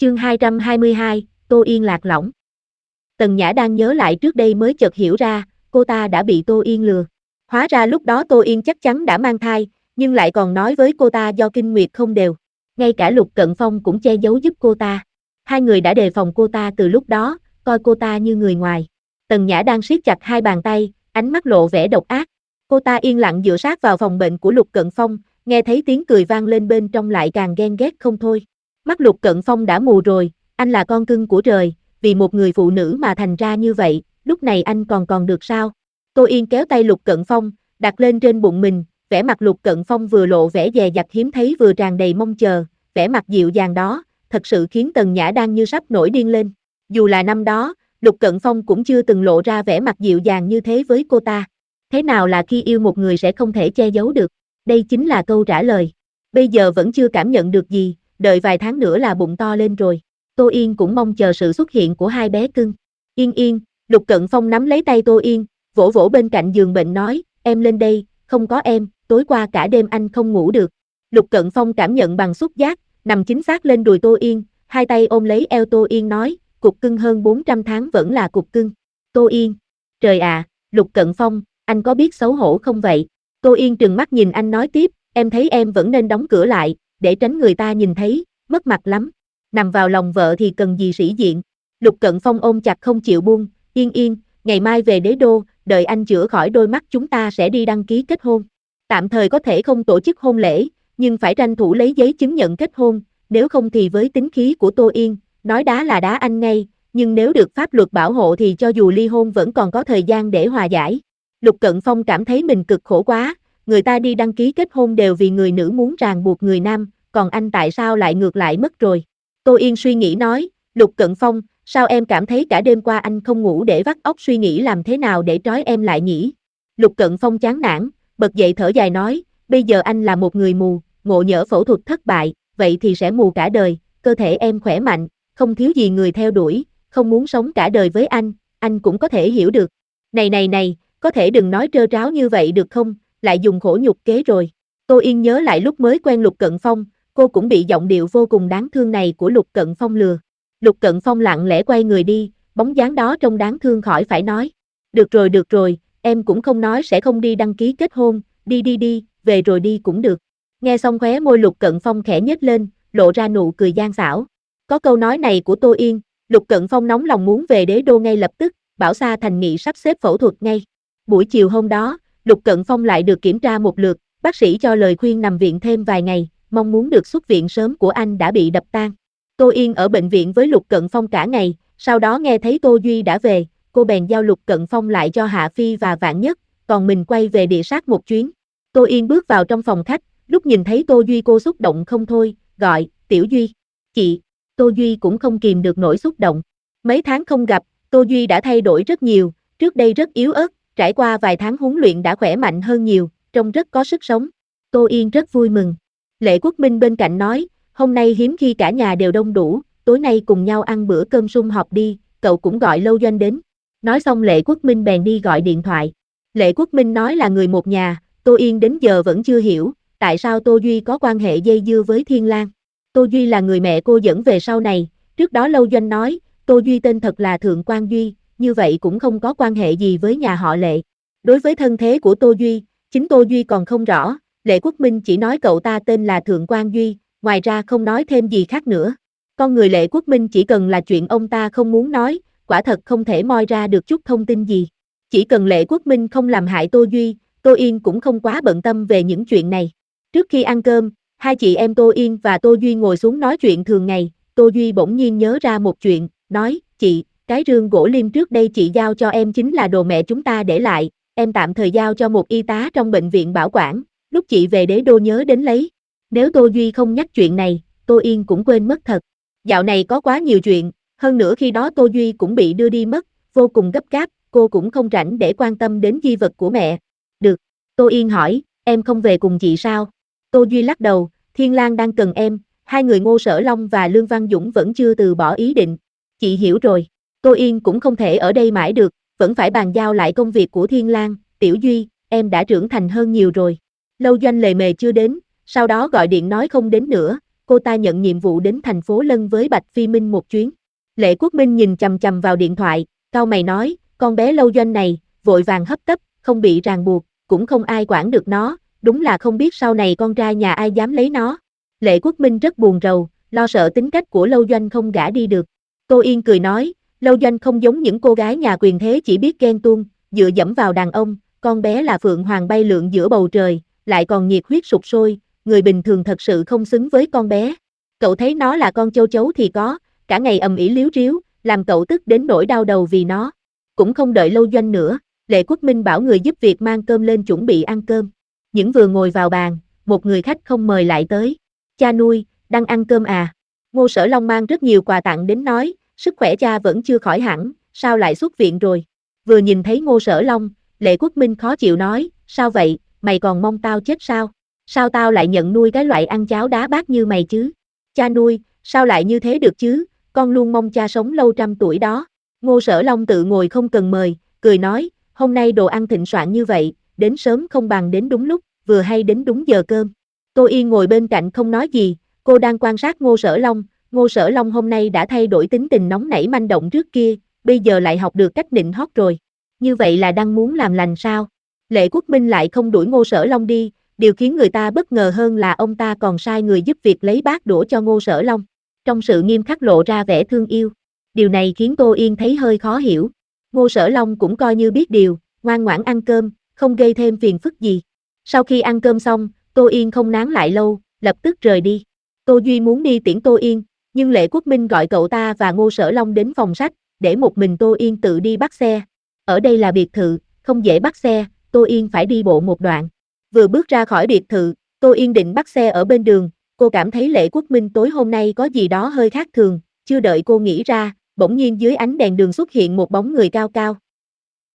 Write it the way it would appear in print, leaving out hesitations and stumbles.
Chương 222, Tô Yên lạc lõng. Tần Nhã đang nhớ lại trước đây mới chợt hiểu ra, cô ta đã bị Tô Yên lừa. Hóa ra lúc đó Tô Yên chắc chắn đã mang thai, nhưng lại còn nói với cô ta do kinh nguyệt không đều. Ngay cả Lục Cận Phong cũng che giấu giúp cô ta. Hai người đã đề phòng cô ta từ lúc đó, coi cô ta như người ngoài. Tần Nhã đang siết chặt hai bàn tay, ánh mắt lộ vẻ độc ác. Cô ta yên lặng dựa sát vào phòng bệnh của Lục Cận Phong, nghe thấy tiếng cười vang lên bên trong lại càng ghen ghét không thôi. Mắt Lục Cận Phong đã mù rồi, anh là con cưng của trời, vì một người phụ nữ mà thành ra như vậy, lúc này anh còn được sao? Tô Yên kéo tay Lục Cận Phong, đặt lên trên bụng mình, vẻ mặt Lục Cận Phong vừa lộ vẻ dè dặt hiếm thấy vừa tràn đầy mong chờ, vẻ mặt dịu dàng đó, thật sự khiến Tần Nhã đang như sắp nổi điên lên. Dù là năm đó, Lục Cận Phong cũng chưa từng lộ ra vẻ mặt dịu dàng như thế với cô ta. Thế nào là khi yêu một người sẽ không thể che giấu được? Đây chính là câu trả lời. Bây giờ vẫn chưa cảm nhận được gì, đợi vài tháng nữa là bụng to lên rồi. Tô Yên cũng mong chờ sự xuất hiện của hai bé cưng. Yên Yên, Lục Cận Phong nắm lấy tay Tô Yên, vỗ vỗ bên cạnh giường bệnh nói, em lên đây, không có em, tối qua cả đêm anh không ngủ được. Lục Cận Phong cảm nhận bằng xúc giác, nằm chính xác lên đùi Tô Yên, hai tay ôm lấy eo Tô Yên nói, cục cưng hơn 400 tháng vẫn là cục cưng. Tô Yên, trời ạ, Lục Cận Phong, anh có biết xấu hổ không vậy? Tô Yên trừng mắt nhìn anh nói tiếp, em thấy em vẫn nên đóng cửa lại, để tránh người ta nhìn thấy, mất mặt lắm. Nằm vào lòng vợ thì cần gì sĩ diện. Lục Cận Phong ôm chặt không chịu buông, Yên Yên, ngày mai về Đế Đô, đợi anh chữa khỏi đôi mắt chúng ta sẽ đi đăng ký kết hôn. Tạm thời có thể không tổ chức hôn lễ, nhưng phải tranh thủ lấy giấy chứng nhận kết hôn, nếu không thì với tính khí của Tô Yên, nói đá là đá anh ngay, nhưng nếu được pháp luật bảo hộ thì cho dù ly hôn vẫn còn có thời gian để hòa giải. Lục Cận Phong cảm thấy mình cực khổ quá, người ta đi đăng ký kết hôn đều vì người nữ muốn ràng buộc người nam, còn anh tại sao lại ngược lại mất rồi? Tô Yên suy nghĩ nói, Lục Cận Phong, sao em cảm thấy cả đêm qua anh không ngủ để vắt óc suy nghĩ làm thế nào để trói em lại nhỉ? Lục Cận Phong chán nản, bật dậy thở dài nói, bây giờ anh là một người mù, ngộ nhỡ phẫu thuật thất bại, vậy thì sẽ mù cả đời, cơ thể em khỏe mạnh, không thiếu gì người theo đuổi, không muốn sống cả đời với anh cũng có thể hiểu được. Này, có thể đừng nói trơ tráo như vậy được không, lại dùng khổ nhục kế rồi. Tô Yên nhớ lại lúc mới quen Lục Cận Phong, cô cũng bị giọng điệu vô cùng đáng thương này của Lục Cận Phong lừa. Lục Cận Phong lặng lẽ quay người đi, bóng dáng đó trông đáng thương khỏi phải nói. Được rồi, em cũng không nói sẽ không đi đăng ký kết hôn, đi, về rồi đi cũng được. Nghe xong khóe môi Lục Cận Phong khẽ nhếch lên, lộ ra nụ cười gian xảo. Có câu nói này của Tô Yên, Lục Cận Phong nóng lòng muốn về Đế Đô ngay lập tức, bảo Sa Thành Nghị sắp xếp phẫu thuật ngay. Buổi chiều hôm đó, Lục Cận Phong lại được kiểm tra một lượt, bác sĩ cho lời khuyên nằm viện thêm vài ngày, mong muốn được xuất viện sớm của anh đã bị đập tan. Tô Yên ở bệnh viện với Lục Cận Phong cả ngày, sau đó nghe thấy Tô Duy đã về, cô bèn giao Lục Cận Phong lại cho Hạ Phi và Vạn Nhất, còn mình quay về địa sát một chuyến. Tô Yên bước vào trong phòng khách, lúc nhìn thấy Tô Duy cô xúc động không thôi, gọi, Tiểu Duy, chị. Tô Duy cũng không kìm được nỗi xúc động. Mấy tháng không gặp, Tô Duy đã thay đổi rất nhiều, trước đây rất yếu ớt, trải qua vài tháng huấn luyện đã khỏe mạnh hơn nhiều, trông rất có sức sống. Tô Yên rất vui mừng. Lệ Quốc Minh bên cạnh nói, hôm nay hiếm khi cả nhà đều đông đủ, tối nay cùng nhau ăn bữa cơm sum họp đi, cậu cũng gọi Lâu Doanh đến. Nói xong Lệ Quốc Minh bèn đi gọi điện thoại. Lệ Quốc Minh nói là người một nhà, Tô Yên đến giờ vẫn chưa hiểu, tại sao Tô Duy có quan hệ dây dưa với Thiên Lang. Tô Duy là người mẹ cô dẫn về sau này, trước đó Lâu Doanh nói, Tô Duy tên thật là Thượng Quan Duy, như vậy cũng không có quan hệ gì với nhà họ Lệ. Đối với thân thế của Tô Duy, chính Tô Duy còn không rõ, Lệ Quốc Minh chỉ nói cậu ta tên là Thượng Quan Duy, ngoài ra không nói thêm gì khác nữa. Con người Lệ Quốc Minh chỉ cần là chuyện ông ta không muốn nói, quả thật không thể moi ra được chút thông tin gì. Chỉ cần Lệ Quốc Minh không làm hại Tô Duy, Tô Yên cũng không quá bận tâm về những chuyện này. Trước khi ăn cơm, hai chị em Tô Yên và Tô Duy ngồi xuống nói chuyện thường ngày, Tô Duy bỗng nhiên nhớ ra một chuyện, nói, chị, cái rương gỗ lim trước đây chị giao cho em chính là đồ mẹ chúng ta để lại, em tạm thời giao cho một y tá trong bệnh viện bảo quản, lúc chị về Đế Đô nhớ đến lấy. Nếu Tô Duy không nhắc chuyện này, Tô Yên cũng quên mất thật. Dạo này có quá nhiều chuyện, hơn nữa khi đó Tô Duy cũng bị đưa đi mất, vô cùng gấp gáp, cô cũng không rảnh để quan tâm đến di vật của mẹ. Được, Tô Yên hỏi, em không về cùng chị sao? Tô Duy lắc đầu, Thiên Lang đang cần em, hai người Ngô Sở Long và Lương Văn Dũng vẫn chưa từ bỏ ý định. Chị hiểu rồi, Tô Yên cũng không thể ở đây mãi được, vẫn phải bàn giao lại công việc của Thiên Lang. Tiểu Duy, em đã trưởng thành hơn nhiều rồi. Lâu Doanh lề mề chưa đến, sau đó gọi điện nói không đến nữa, cô ta nhận nhiệm vụ đến thành phố Lân với Bạch Phi Minh một chuyến. Lệ Quốc Minh nhìn chằm chằm vào điện thoại, cau mày nói, con bé Lâu Doanh này, vội vàng hấp tấp, không bị ràng buộc, cũng không ai quản được nó, đúng là không biết sau này con trai nhà ai dám lấy nó. Lệ Quốc Minh rất buồn rầu, lo sợ tính cách của Lâu Doanh không gả đi được. Tô Yên cười nói, Lâu Doanh không giống những cô gái nhà quyền thế chỉ biết ghen tuông, dựa dẫm vào đàn ông, con bé là phượng hoàng bay lượn giữa bầu trời, lại còn nhiệt huyết sục sôi, người bình thường thật sự không xứng với con bé. Cậu thấy nó là con châu chấu thì có, cả ngày ầm ĩ líu ríu, làm cậu tức đến nỗi đau đầu vì nó. Cũng không đợi Lâu Doanh nữa, Lệ Quốc Minh bảo người giúp việc mang cơm lên chuẩn bị ăn cơm. Những vừa ngồi vào bàn, một người khách không mời lại tới. Cha nuôi, đang ăn cơm à? Ngô Sở Long mang rất nhiều quà tặng đến nói, sức khỏe cha vẫn chưa khỏi hẳn, sao lại xuất viện rồi? Vừa nhìn thấy Ngô Sở Long, Lệ Quốc Minh khó chịu nói, sao vậy, mày còn mong tao chết sao? Sao tao lại nhận nuôi cái loại ăn cháo đá bát như mày chứ? Cha nuôi, sao lại như thế được chứ? Con luôn mong cha sống lâu trăm tuổi đó. Ngô Sở Long tự ngồi không cần mời, cười nói, hôm nay đồ ăn thịnh soạn như vậy, đến sớm không bằng đến đúng lúc, vừa hay đến đúng giờ cơm. Tô Yên ngồi bên cạnh không nói gì, cô đang quan sát Ngô Sở Long. Ngô Sở Long hôm nay đã thay đổi tính tình nóng nảy manh động trước kia, bây giờ lại học được cách nịnh hót rồi. Như vậy là đang muốn làm lành sao? Lệ Quốc Minh lại không đuổi Ngô Sở Long đi, điều khiến người ta bất ngờ hơn là ông ta còn sai người giúp việc lấy bát đũa cho Ngô Sở Long. Trong sự nghiêm khắc lộ ra vẻ thương yêu. Điều này khiến Tô Yên thấy hơi khó hiểu. Ngô Sở Long cũng coi như biết điều, ngoan ngoãn ăn cơm, không gây thêm phiền phức gì. Sau khi ăn cơm xong, Tô Yên không nán lại lâu, lập tức rời đi. Tô Duy muốn đi tiễn Tô Yên, nhưng Lệ Quốc Minh gọi cậu ta và Ngô Sở Long đến phòng sách, để một mình Tô Yên tự đi bắt xe. Ở đây là biệt thự, không dễ bắt xe, Tô Yên phải đi bộ một đoạn. Vừa bước ra khỏi biệt thự, Tô Yên định bắt xe ở bên đường, cô cảm thấy Lệ Quốc Minh tối hôm nay có gì đó hơi khác thường, chưa đợi cô nghĩ ra, bỗng nhiên dưới ánh đèn đường xuất hiện một bóng người cao cao.